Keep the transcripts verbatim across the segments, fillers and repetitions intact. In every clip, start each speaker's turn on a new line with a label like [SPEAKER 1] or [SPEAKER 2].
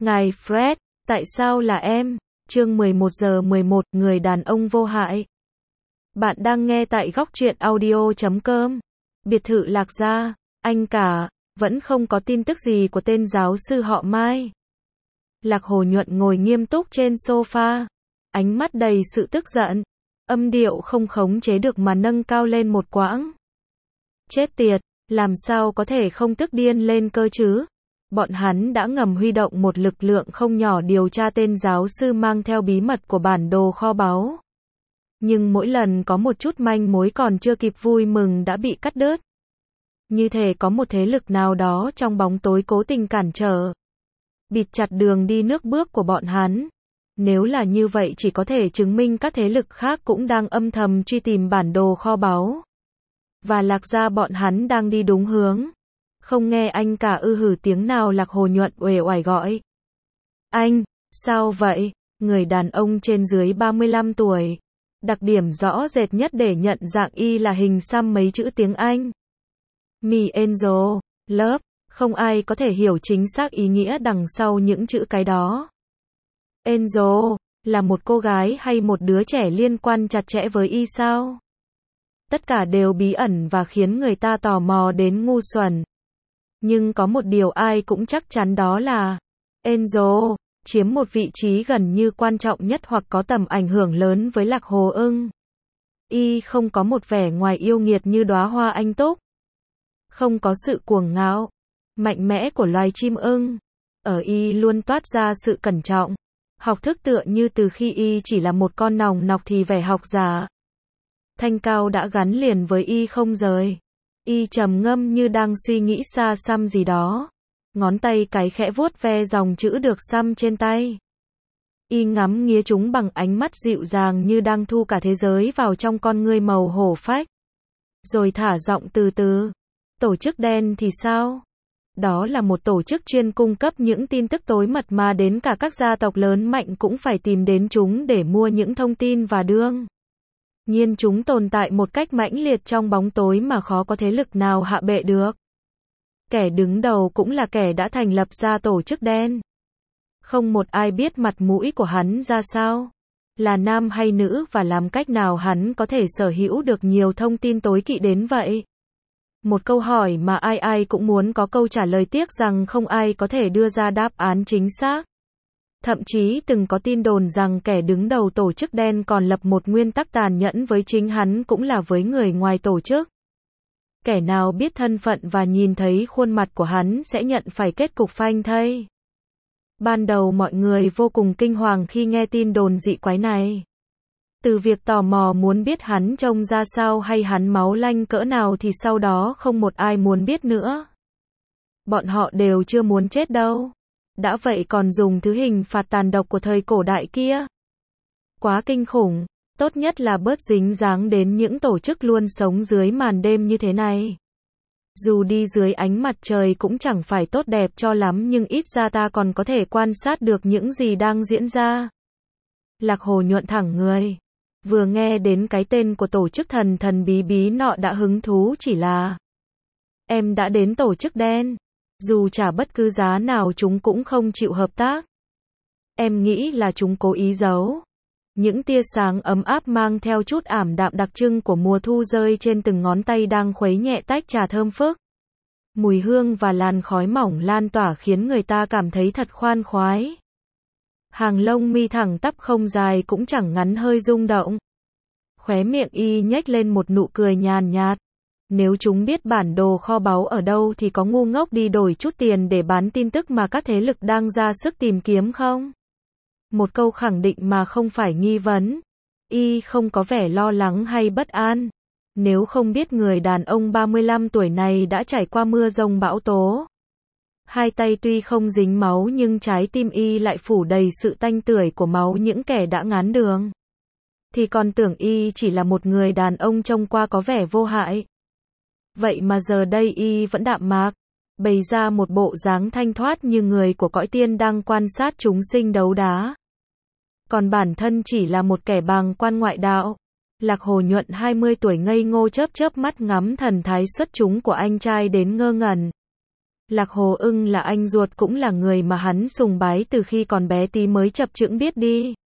[SPEAKER 1] Ngài Fred, tại sao là em? Chương mười một giờ mười một, người đàn ông vô hại. Bạn đang nghe tại góc truyện audio chấm com. Biệt thự Lạc Gia, anh cả, vẫn không có tin tức gì của tên giáo sư họ Mai. Lạc Hồ Nhuận ngồi nghiêm túc trên sofa, ánh mắt đầy sự tức giận, âm điệu không khống chế được mà nâng cao lên một quãng. Chết tiệt, làm sao có thể không tức điên lên cơ chứ? Bọn hắn đã ngầm huy động một lực lượng không nhỏ điều tra tên giáo sư mang theo bí mật của bản đồ kho báu. Nhưng mỗi lần có một chút manh mối còn chưa kịp vui mừng đã bị cắt đứt. Như thể có một thế lực nào đó trong bóng tối cố tình cản trở, bịt chặt đường đi nước bước của bọn hắn. Nếu là như vậy chỉ có thể chứng minh các thế lực khác cũng đang âm thầm truy tìm bản đồ kho báu. Và Lạc Gia bọn hắn đang đi đúng hướng. Không nghe anh cả ư hử tiếng nào. Lạc Hồ Nhuận uể oải gọi. Anh, sao vậy? Người đàn ông trên dưới ba mươi lăm tuổi. Đặc điểm rõ rệt nhất để nhận dạng y là hình xăm mấy chữ tiếng Anh. Mi Angel, Love, không ai có thể hiểu chính xác ý nghĩa đằng sau những chữ cái đó. Angel, là một cô gái hay một đứa trẻ liên quan chặt chẽ với y sao? Tất cả đều bí ẩn và khiến người ta tò mò đến ngu xuẩn. Nhưng có một điều ai cũng chắc chắn đó là Angel chiếm một vị trí gần như quan trọng nhất hoặc có tầm ảnh hưởng lớn với Lạc Hồ Ưng. Y không có một vẻ ngoài yêu nghiệt như đóa hoa anh túc. Không có sự cuồng ngạo, mạnh mẽ của loài chim ưng. Ở y luôn toát ra sự cẩn trọng, học thức tựa như từ khi y chỉ là một con nòng nọc thì vẻ học giả thanh cao đã gắn liền với y không rời. Y trầm ngâm như đang suy nghĩ xa xăm gì đó. Ngón tay cái khẽ vuốt ve dòng chữ được xăm trên tay. Y ngắm nghía chúng bằng ánh mắt dịu dàng như đang thu cả thế giới vào trong con ngươi màu hổ phách. Rồi thả giọng từ từ. Tổ chức đen thì sao? Đó là một tổ chức chuyên cung cấp những tin tức tối mật mà đến cả các gia tộc lớn mạnh cũng phải tìm đến chúng để mua những thông tin và đương nhiên chúng tồn tại một cách mãnh liệt trong bóng tối mà khó có thế lực nào hạ bệ được. Kẻ đứng đầu cũng là kẻ đã thành lập ra tổ chức đen. Không một ai biết mặt mũi của hắn ra sao, là nam hay nữ và làm cách nào hắn có thể sở hữu được nhiều thông tin tối kỵ đến vậy. Một câu hỏi mà ai ai cũng muốn có câu trả lời, tiếc rằng không ai có thể đưa ra đáp án chính xác. Thậm chí từng có tin đồn rằng kẻ đứng đầu tổ chức đen còn lập một nguyên tắc tàn nhẫn với chính hắn cũng là với người ngoài tổ chức. Kẻ nào biết thân phận và nhìn thấy khuôn mặt của hắn sẽ nhận phải kết cục phanh thây. Ban đầu mọi người vô cùng kinh hoàng khi nghe tin đồn dị quái này. Từ việc tò mò muốn biết hắn trông ra sao hay hắn máu lanh cỡ nào thì sau đó không một ai muốn biết nữa. Bọn họ đều chưa muốn chết đâu. Đã vậy còn dùng thứ hình phạt tàn độc của thời cổ đại kia. Quá kinh khủng, tốt nhất là bớt dính dáng đến những tổ chức luôn sống dưới màn đêm như thế này. Dù đi dưới ánh mặt trời cũng chẳng phải tốt đẹp cho lắm nhưng ít ra ta còn có thể quan sát được những gì đang diễn ra. Lạc Hồ Nhuận thẳng người. Vừa nghe đến cái tên của tổ chức thần thần bí bí nọ đã hứng thú, chỉ là em đã đến tổ chức đen. Dù trả bất cứ giá nào chúng cũng không chịu hợp tác. Em nghĩ là chúng cố ý giấu. Những tia sáng ấm áp mang theo chút ảm đạm đặc trưng của mùa thu rơi trên từng ngón tay đang khuấy nhẹ tách trà thơm phức. Mùi hương và làn khói mỏng lan tỏa khiến người ta cảm thấy thật khoan khoái. Hàng lông mi thẳng tắp không dài cũng chẳng ngắn hơi rung động. Khóe miệng y nhếch lên một nụ cười nhàn nhạt. Nếu chúng biết bản đồ kho báu ở đâu thì có ngu ngốc đi đổi chút tiền để bán tin tức mà các thế lực đang ra sức tìm kiếm không? Một câu khẳng định mà không phải nghi vấn. Y không có vẻ lo lắng hay bất an. Nếu không biết người đàn ông ba mươi lăm tuổi này đã trải qua mưa giông bão tố. Hai tay tuy không dính máu nhưng trái tim y lại phủ đầy sự tanh tưởi của máu những kẻ đã ngán đường. Thì còn tưởng y chỉ là một người đàn ông trông qua có vẻ vô hại. Vậy mà giờ đây y vẫn đạm mạc, bày ra một bộ dáng thanh thoát như người của cõi tiên đang quan sát chúng sinh đấu đá. Còn bản thân chỉ là một kẻ bàng quan ngoại đạo. Lạc Hồ Nhuận hai mươi tuổi ngây ngô chớp chớp mắt ngắm thần thái xuất chúng của anh trai đến ngơ ngẩn. Lạc Hồ Ưng là anh ruột cũng là người mà hắn sùng bái từ khi còn bé tí mới chập chững biết đi.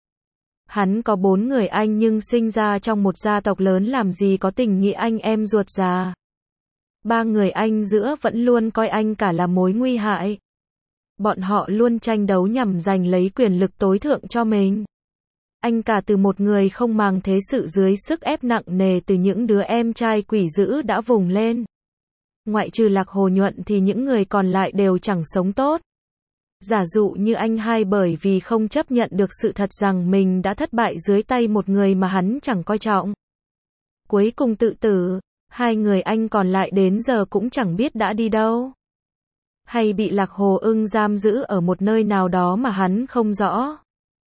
[SPEAKER 1] Hắn có bốn người anh nhưng sinh ra trong một gia tộc lớn làm gì có tình nghĩa anh em ruột già. Ba người anh giữa vẫn luôn coi anh cả là mối nguy hại. Bọn họ luôn tranh đấu nhằm giành lấy quyền lực tối thượng cho mình. Anh cả từ một người không màng thế sự dưới sức ép nặng nề từ những đứa em trai quỷ dữ đã vùng lên. Ngoại trừ Lạc Hồ Nhuận thì những người còn lại đều chẳng sống tốt. Giả dụ như anh hai bởi vì không chấp nhận được sự thật rằng mình đã thất bại dưới tay một người mà hắn chẳng coi trọng. Cuối cùng tự tử, hai người anh còn lại đến giờ cũng chẳng biết đã đi đâu. Hay bị Lạc Hồ Ưng giam giữ ở một nơi nào đó mà hắn không rõ.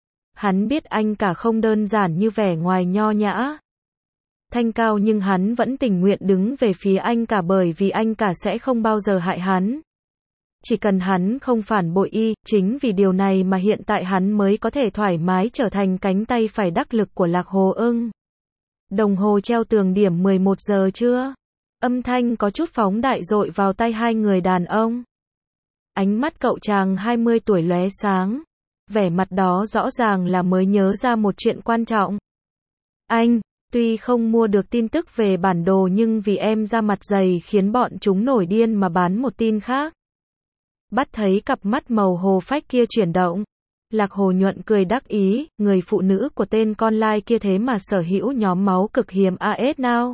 [SPEAKER 1] Hắn biết anh cả không đơn giản như vẻ ngoài nho nhã, thanh cao nhưng hắn vẫn tình nguyện đứng về phía anh cả bởi vì anh cả sẽ không bao giờ hại hắn. Chỉ cần hắn không phản bội y, chính vì điều này mà hiện tại hắn mới có thể thoải mái trở thành cánh tay phải đắc lực của Lạc Hồ Ưng. Đồng hồ treo tường điểm mười một giờ trưa. Âm thanh có chút phóng đại dội vào tai hai người đàn ông. Ánh mắt cậu chàng hai mươi tuổi lóe sáng. Vẻ mặt đó rõ ràng là mới nhớ ra một chuyện quan trọng. Anh, tuy không mua được tin tức về bản đồ nhưng vì em ra mặt dày khiến bọn chúng nổi điên mà bán một tin khác. Bắt thấy cặp mắt màu hồ phách kia chuyển động. Lạc Hồ Nhuận cười đắc ý, người phụ nữ của tên con lai kia thế mà sở hữu nhóm máu cực hiếm a ét nào.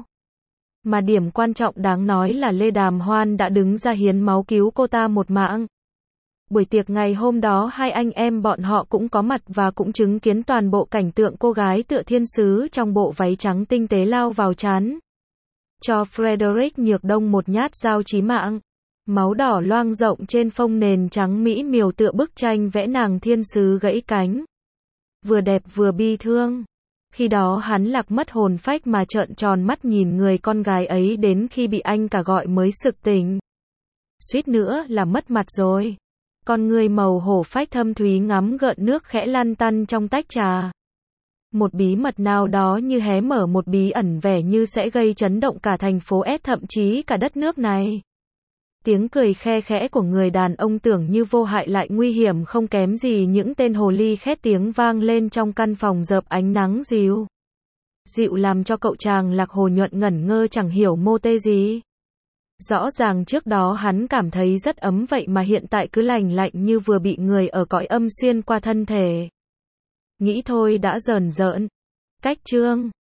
[SPEAKER 1] Mà điểm quan trọng đáng nói là Lê Đàm Hoan đã đứng ra hiến máu cứu cô ta một mạng. Buổi tiệc ngày hôm đó hai anh em bọn họ cũng có mặt và cũng chứng kiến toàn bộ cảnh tượng cô gái tựa thiên sứ trong bộ váy trắng tinh tế lao vào trán. Cho Frederick Nhược Đông một nhát dao chí mạng. Máu đỏ loang rộng trên phông nền trắng mỹ miều tựa bức tranh vẽ nàng thiên sứ gãy cánh. Vừa đẹp vừa bi thương. Khi đó hắn lạc mất hồn phách mà trợn tròn mắt nhìn người con gái ấy đến khi bị anh cả gọi mới sực tỉnh. Suýt nữa là mất mặt rồi. Con người màu hổ phách thâm thúy ngắm gợn nước khẽ lăn tăn trong tách trà. Một bí mật nào đó như hé mở một bí ẩn vẻ như sẽ gây chấn động cả thành phố S thậm chí cả đất nước này. Tiếng cười khe khẽ của người đàn ông tưởng như vô hại lại nguy hiểm không kém gì những tên hồ ly khét tiếng vang lên trong căn phòng rợp ánh nắng dịu. Dịu làm cho cậu chàng Lạc Hồ Nhuận ngẩn ngơ chẳng hiểu mô tê gì. Rõ ràng trước đó hắn cảm thấy rất ấm vậy mà hiện tại cứ lành lạnh như vừa bị người ở cõi âm xuyên qua thân thể. Nghĩ thôi đã rờn rợn. Cách chương